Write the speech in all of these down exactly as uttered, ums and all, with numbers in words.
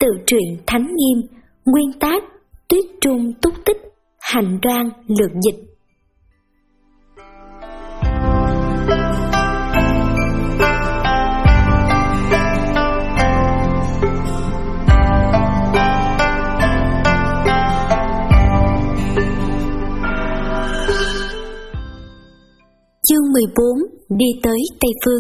Tự truyện Thánh Nghiêm, nguyên tác Tuyết Trung Túc Tích, hành đoan lược dịch. Chương mười bốn. Đi tới Tây Phương.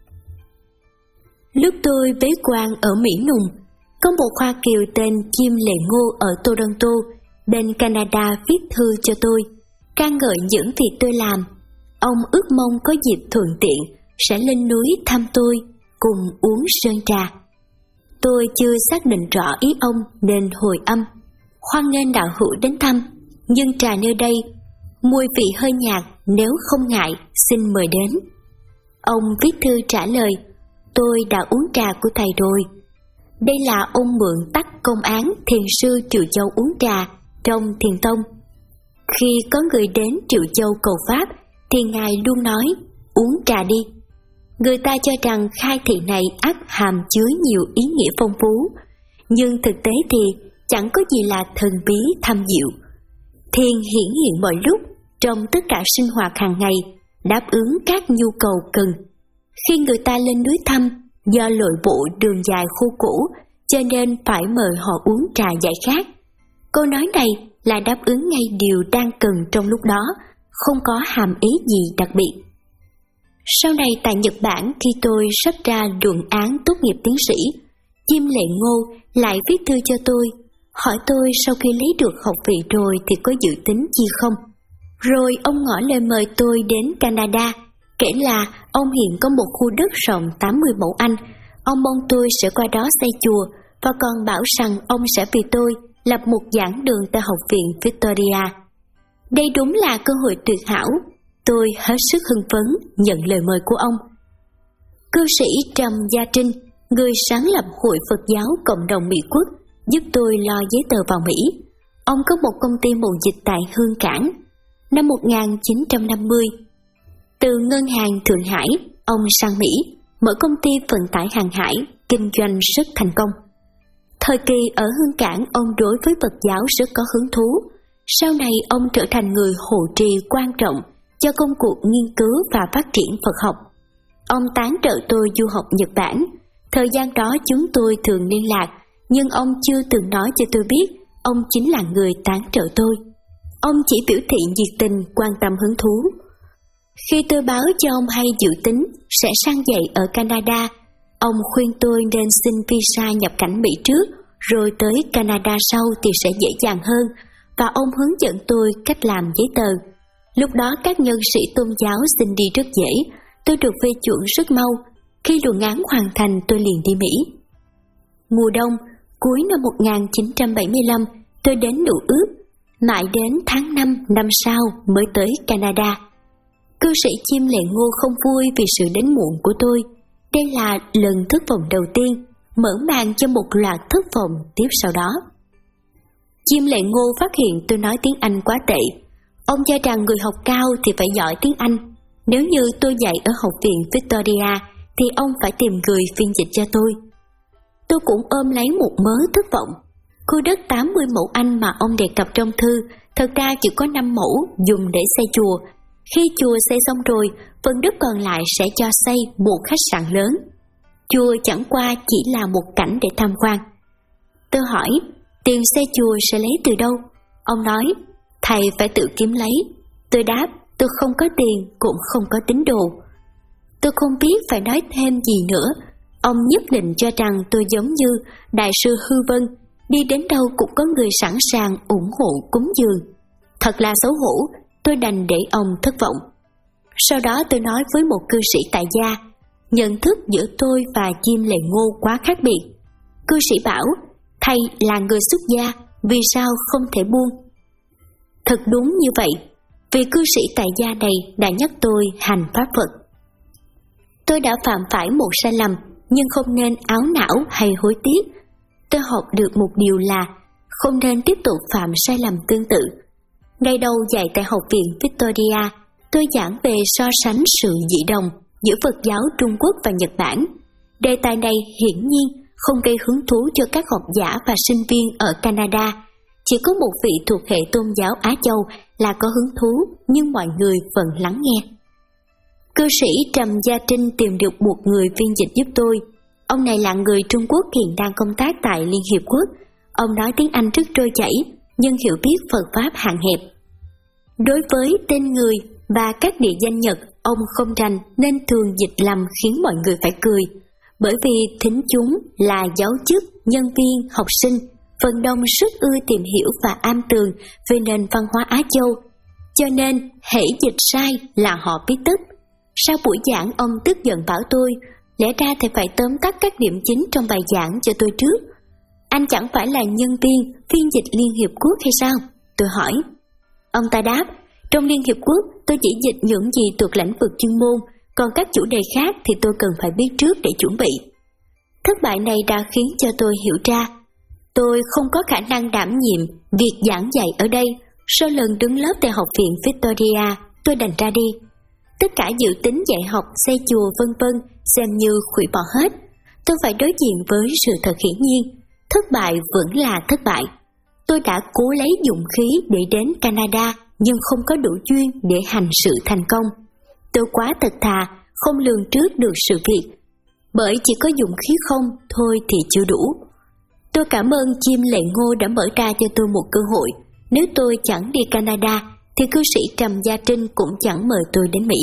Lúc tôi bế quan ở Mỹ Nùng, có một Hoa Kiều tên Chim Lệ Ngô ở Toronto, bên Canada viết thư cho tôi, ca ngợi những việc tôi làm. Ông ước mong có dịp thuận tiện sẽ lên núi thăm tôi, cùng uống sơn trà. Tôi chưa xác định rõ ý ông nên hồi âm: hoan nghênh đạo hữu đến thăm, nhưng trà nơi đây mùi vị hơi nhạt, nếu không ngại xin mời đến. Ông viết thư trả lời: tôi đã uống trà của thầy rồi. Đây là ông mượn tắc công án thiền sư Triệu Châu uống trà trong Thiền Tông. Khi có người đến Triệu Châu cầu pháp thì ngài luôn nói: uống trà đi. Người ta cho rằng khai thị này ắt hàm chứa nhiều ý nghĩa phong phú, nhưng thực tế thì chẳng có gì là thần bí thâm diệu. Thiền hiển hiện mọi lúc trong tất cả sinh hoạt hàng ngày, đáp ứng các nhu cầu cần. Khi người ta lên núi thăm, do lội bộ đường dài khô cũ, cho nên phải mời họ uống trà giải khát. Câu nói này là đáp ứng ngay điều đang cần trong lúc đó, không có hàm ý gì đặc biệt. Sau này tại Nhật Bản, khi tôi sắp ra luận án tốt nghiệp tiến sĩ, Chim Lệ Ngô lại viết thư cho tôi, hỏi tôi sau khi lấy được học vị rồi thì có dự tính chi không. Rồi ông ngỏ lời mời tôi đến Canada, kể là ông hiện có một khu đất rộng tám mươi mẫu Anh, ông mong tôi sẽ qua đó xây chùa, và còn bảo rằng ông sẽ vì tôi lập một giảng đường tại Học viện Victoria. Đây đúng là cơ hội tuyệt hảo. Tôi hết sức hưng phấn nhận lời mời của ông. Cư sĩ Trầm Gia Trinh, người sáng lập Hội Phật giáo Cộng đồng Mỹ Quốc, giúp tôi lo giấy tờ vào Mỹ. Ông có một công ty mậu dịch tại Hương Cảng. Năm một nghìn chín trăm năm mươi, từ ngân hàng Thượng Hải, ông sang Mỹ, mở công ty vận tải hàng hải, kinh doanh rất thành công. Thời kỳ ở Hương Cảng, ông đối với Phật giáo rất có hứng thú. Sau này ông trở thành người hộ trì quan trọng cho công cuộc nghiên cứu và phát triển Phật học. Ông tán trợ tôi du học Nhật Bản. Thời gian đó chúng tôi thường liên lạc, nhưng ông chưa từng nói cho tôi biết ông chính là người tán trợ tôi. Ông chỉ biểu thị nhiệt tình, quan tâm hứng thú. Khi tôi báo cho ông hay dự tính sẽ sang dạy ở Canada, ông khuyên tôi nên xin visa nhập cảnh Mỹ trước, rồi tới Canada sau thì sẽ dễ dàng hơn, và ông hướng dẫn tôi cách làm giấy tờ. Lúc đó các nhân sĩ tôn giáo xin đi rất dễ, tôi được phê chuẩn rất mau. Khi luận án hoàn thành tôi liền đi Mỹ. Mùa đông, cuối năm một nghìn chín trăm bảy mươi lăm, tôi đến Nữ Ước, mãi đến tháng năm năm sau mới tới Canada. Cư sĩ Chim Lệ Ngô không vui vì sự đến muộn của tôi. Đây là lần thất vọng đầu tiên, mở màn cho một loạt thất vọng tiếp sau đó. Chim Lệ Ngô phát hiện tôi nói tiếng Anh quá tệ. Ông cho rằng người học cao thì phải giỏi tiếng Anh. Nếu như tôi dạy ở Học viện Victoria thì ông phải tìm người phiên dịch cho tôi. Tôi cũng ôm lấy một mớ thất vọng. Khu đất tám mươi mẫu Anh mà ông đề cập trong thư thật ra chỉ có năm mẫu dùng để xây chùa. Khi chùa xây xong rồi, phần đất còn lại sẽ cho xây một khách sạn lớn. Chùa chẳng qua chỉ là một cảnh để tham quan. Tôi hỏi, tiền xây chùa sẽ lấy từ đâu? Ông nói, thầy phải tự kiếm lấy. Tôi đáp, tôi không có tiền, cũng không có tín đồ. Tôi không biết phải nói thêm gì nữa. Ông nhất định cho rằng tôi giống như Đại sư Hư Vân, đi đến đâu cũng có người sẵn sàng ủng hộ cúng dường. Thật là xấu hổ, tôi đành để ông thất vọng. Sau đó tôi nói với một cư sĩ tại gia, nhận thức giữa tôi và Chim Lệ Ngô quá khác biệt. Cư sĩ bảo, thầy là người xuất gia, vì sao không thể buông? Thật đúng như vậy, vì cư sĩ tại gia này đã nhắc tôi hành pháp Phật. Tôi đã phạm phải một sai lầm, nhưng không nên áo não hay hối tiếc. Tôi học được một điều là không nên tiếp tục phạm sai lầm tương tự. Ngày đầu dạy tại Học viện Victoria, tôi giảng về so sánh sự dị đồng giữa Phật giáo Trung Quốc và Nhật Bản. Đề tài này hiển nhiên không gây hứng thú cho các học giả và sinh viên ở Canada. Chỉ có một vị thuộc hệ tôn giáo Á Châu là có hứng thú, nhưng mọi người vẫn lắng nghe. Cư sĩ Trầm Gia Trinh tìm được một người phiên dịch giúp tôi. Ông này là người Trung Quốc hiện đang công tác tại Liên Hiệp Quốc. Ông nói tiếng Anh rất trôi chảy, nhưng hiểu biết Phật Pháp hạn hẹp. Đối với tên người và các địa danh Nhật, ông không rành nên thường dịch lầm khiến mọi người phải cười. Bởi vì thính chúng là giáo chức, nhân viên, học sinh, phần đông rất ưa tìm hiểu và am tường về nền văn hóa Á Châu, cho nên hễ dịch sai là họ biết tức. Sau buổi giảng, ông tức giận bảo tôi, lẽ ra thì phải tóm tắt các điểm chính trong bài giảng cho tôi trước. Anh chẳng phải là nhân viên phiên dịch Liên Hiệp Quốc hay sao? Tôi hỏi. Ông ta đáp, trong Liên Hiệp Quốc tôi chỉ dịch những gì thuộc lĩnh vực chuyên môn, còn các chủ đề khác thì tôi cần phải biết trước để chuẩn bị. Thất bại này đã khiến cho tôi hiểu ra, tôi không có khả năng đảm nhiệm việc giảng dạy ở đây. Sau lần đứng lớp tại Học viện Victoria, tôi đành ra đi. Tất cả dự tính dạy học, xây chùa vân vân xem như hủy bỏ hết. Tôi phải đối diện với sự thật hiển nhiên, thất bại vẫn là thất bại. Tôi đã cố lấy dũng khí để đến Canada, nhưng không có đủ duyên để hành sự thành công. Tôi quá thật thà, không lường trước được sự việc. Bởi chỉ có dũng khí không thôi thì chưa đủ. Tôi cảm ơn Chim Lệ Ngô đã mở ra cho tôi một cơ hội. Nếu tôi chẳng đi Canada, thì cư sĩ Trầm Gia Trinh cũng chẳng mời tôi đến Mỹ.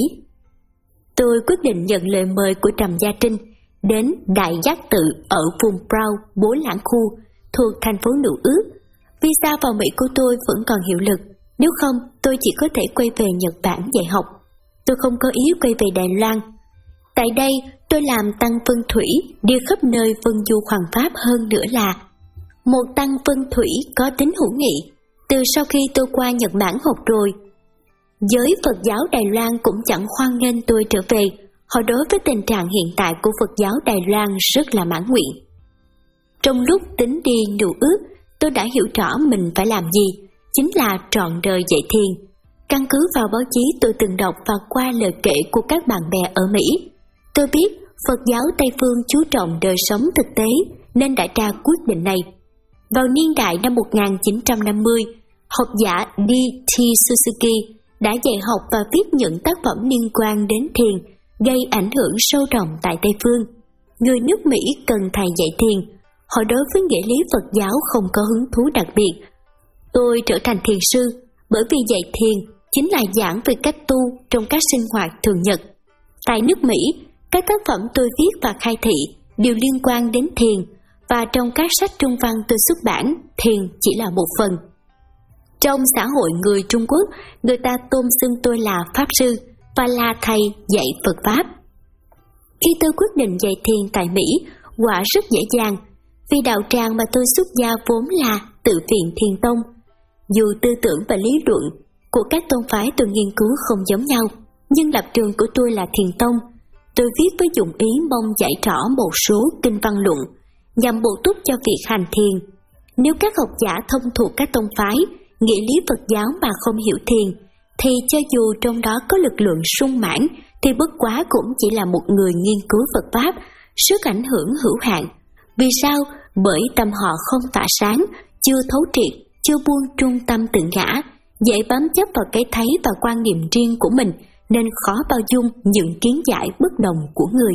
Tôi quyết định nhận lời mời của Trầm Gia Trinh đến Đại Giác Tự ở vùng Brown, Bố Lãng Khu, thuộc thành phố Nữ Ước. Visa vào Mỹ của tôi vẫn còn hiệu lực, nếu không tôi chỉ có thể quay về Nhật Bản dạy học. Tôi không có ý quay về Đài Loan. Tại đây tôi làm tăng phân thủy, đi khắp nơi phân du hoàng pháp, hơn nữa là một tăng phân thủy có tính hữu nghị. Từ sau khi tôi qua Nhật Bản học rồi, giới Phật giáo Đài Loan cũng chẳng hoan nghênh tôi trở về. Họ đối với tình trạng hiện tại của Phật giáo Đài Loan rất là mãn nguyện. Trong lúc tính đi Nữ Ước, tôi đã hiểu rõ mình phải làm gì, chính là trọn đời dạy thiền. Căn cứ vào báo chí tôi từng đọc và qua lời kể của các bạn bè ở Mỹ, tôi biết Phật giáo Tây Phương chú trọng đời sống thực tế nên đã ra quyết định này. Vào niên đại năm một nghìn chín trăm năm mươi, học giả D T Suzuki đã dạy học và viết những tác phẩm liên quan đến thiền, gây ảnh hưởng sâu rộng tại Tây Phương. Người nước Mỹ cần thầy dạy thiền, họ đối với nghĩa lý Phật giáo không có hứng thú đặc biệt. Tôi trở thành thiền sư bởi vì dạy thiền chính là giảng về cách tu trong các sinh hoạt thường nhật. Tại nước Mỹ, các tác phẩm tôi viết và khai thị đều liên quan đến thiền, và trong các sách trung văn tôi xuất bản, thiền chỉ là một phần. Trong xã hội người Trung Quốc, người ta tôn xưng tôi là Pháp Sư và là thầy dạy Phật Pháp. Khi tôi quyết định dạy thiền tại Mỹ, quả rất dễ dàng, vì đạo tràng mà tôi xuất gia vốn là Tự viện Thiền Tông. Dù tư tưởng và lý luận của các tôn phái tôi nghiên cứu không giống nhau, nhưng lập trường của tôi là Thiền Tông. Tôi viết với dụng ý mong giải rõ một số kinh văn luận, nhằm bổ túc cho việc hành thiền. Nếu các học giả thông thuộc các tông phái, nghĩa lý Phật giáo mà không hiểu thiền, thì cho dù trong đó có lực lượng sung mãn, thì bất quá cũng chỉ là một người nghiên cứu Phật Pháp, sức ảnh hưởng hữu hạn. Vì sao? Bởi tâm họ không tỏa sáng, chưa thấu triệt, chưa buông trung tâm tự ngã, dễ bám chấp vào cái thấy và quan niệm riêng của mình, nên khó bao dung những kiến giải bất đồng của người.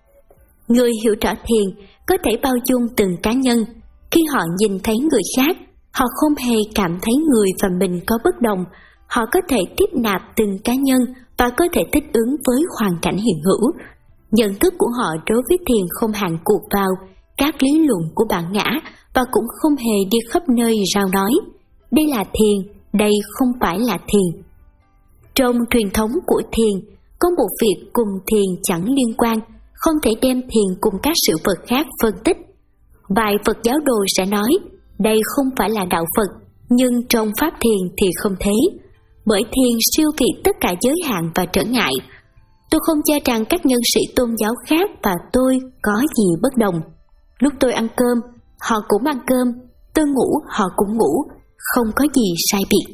Người hiểu rõ thiền có thể bao dung từng cá nhân. Khi họ nhìn thấy người khác, họ không hề cảm thấy người và mình có bất đồng. Họ có thể tiếp nạp từng cá nhân và có thể thích ứng với hoàn cảnh hiện hữu. Nhận thức của họ đối với thiền không hạn cuộc vào các lý luận của bản ngã và cũng không hề đi khắp nơi rao nói đây là thiền, đây không phải là thiền. Trong truyền thống của thiền, có một việc cùng thiền chẳng liên quan, không thể đem thiền cùng các sự vật khác phân tích. Vài Phật giáo đồ sẽ nói, đây không phải là đạo Phật, nhưng trong pháp thiền thì không thế, bởi thiền siêu việt tất cả giới hạn và trở ngại. Tôi không cho rằng các nhân sĩ tôn giáo khác và tôi có gì bất đồng. Lúc tôi ăn cơm, họ cũng ăn cơm, tôi ngủ, họ cũng ngủ, không có gì sai biệt.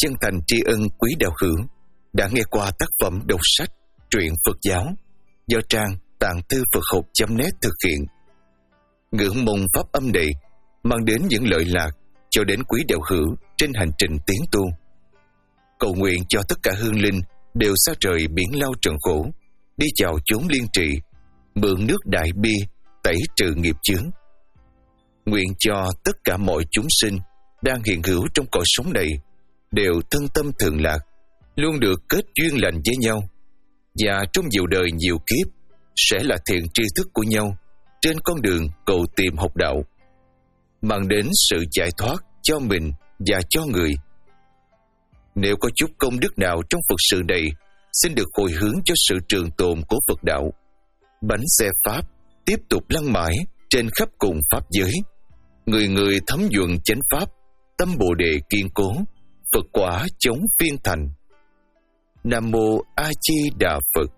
chân thành tri ân quý đạo hữu đã nghe qua tác phẩm đọc sách truyện Phật giáo do trang tạng thư Phật học chấm net thực hiện. Ngưỡng mong pháp âm này mang đến những lợi lạc cho đến quý đạo hữu trên hành trình tiến tu. Cầu nguyện cho tất cả hương linh đều xa rời biển lao trần khổ, đi vào chốn liên trị, mượn nước đại bi tẩy trừ nghiệp chướng. Nguyện cho tất cả mọi chúng sinh đang hiện hữu trong cõi sống này đều thân tâm thường lạc, luôn được kết duyên lành với nhau, và trong nhiều đời nhiều kiếp sẽ là thiện tri thức của nhau trên con đường cầu tìm học đạo, mang đến sự giải thoát cho mình và cho người. Nếu có chút công đức nào trong Phật sự này, xin được hồi hướng cho sự trường tồn của Phật đạo. Bánh xe Pháp tiếp tục lăn mãi trên khắp cùng Pháp giới. Người người thấm nhuận chánh Pháp, tâm Bồ Đề kiên cố, Phật quả chống phiên thành. Nam Mô A Di Đà Phật.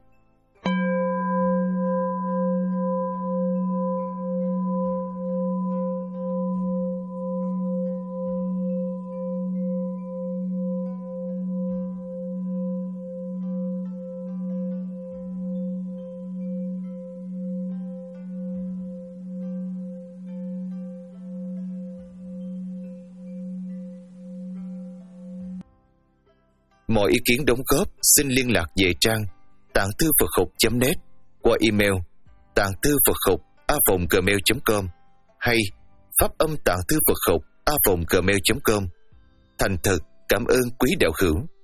Mọi ý kiến đóng góp xin liên lạc về trang tạng thư Phật học chấm net qua email tạng thư Phật học a vòng gmail chấm com hay pháp âm tạng thư Phật học a vòng gmail chấm com. Thành thật cảm ơn quý đạo hữu.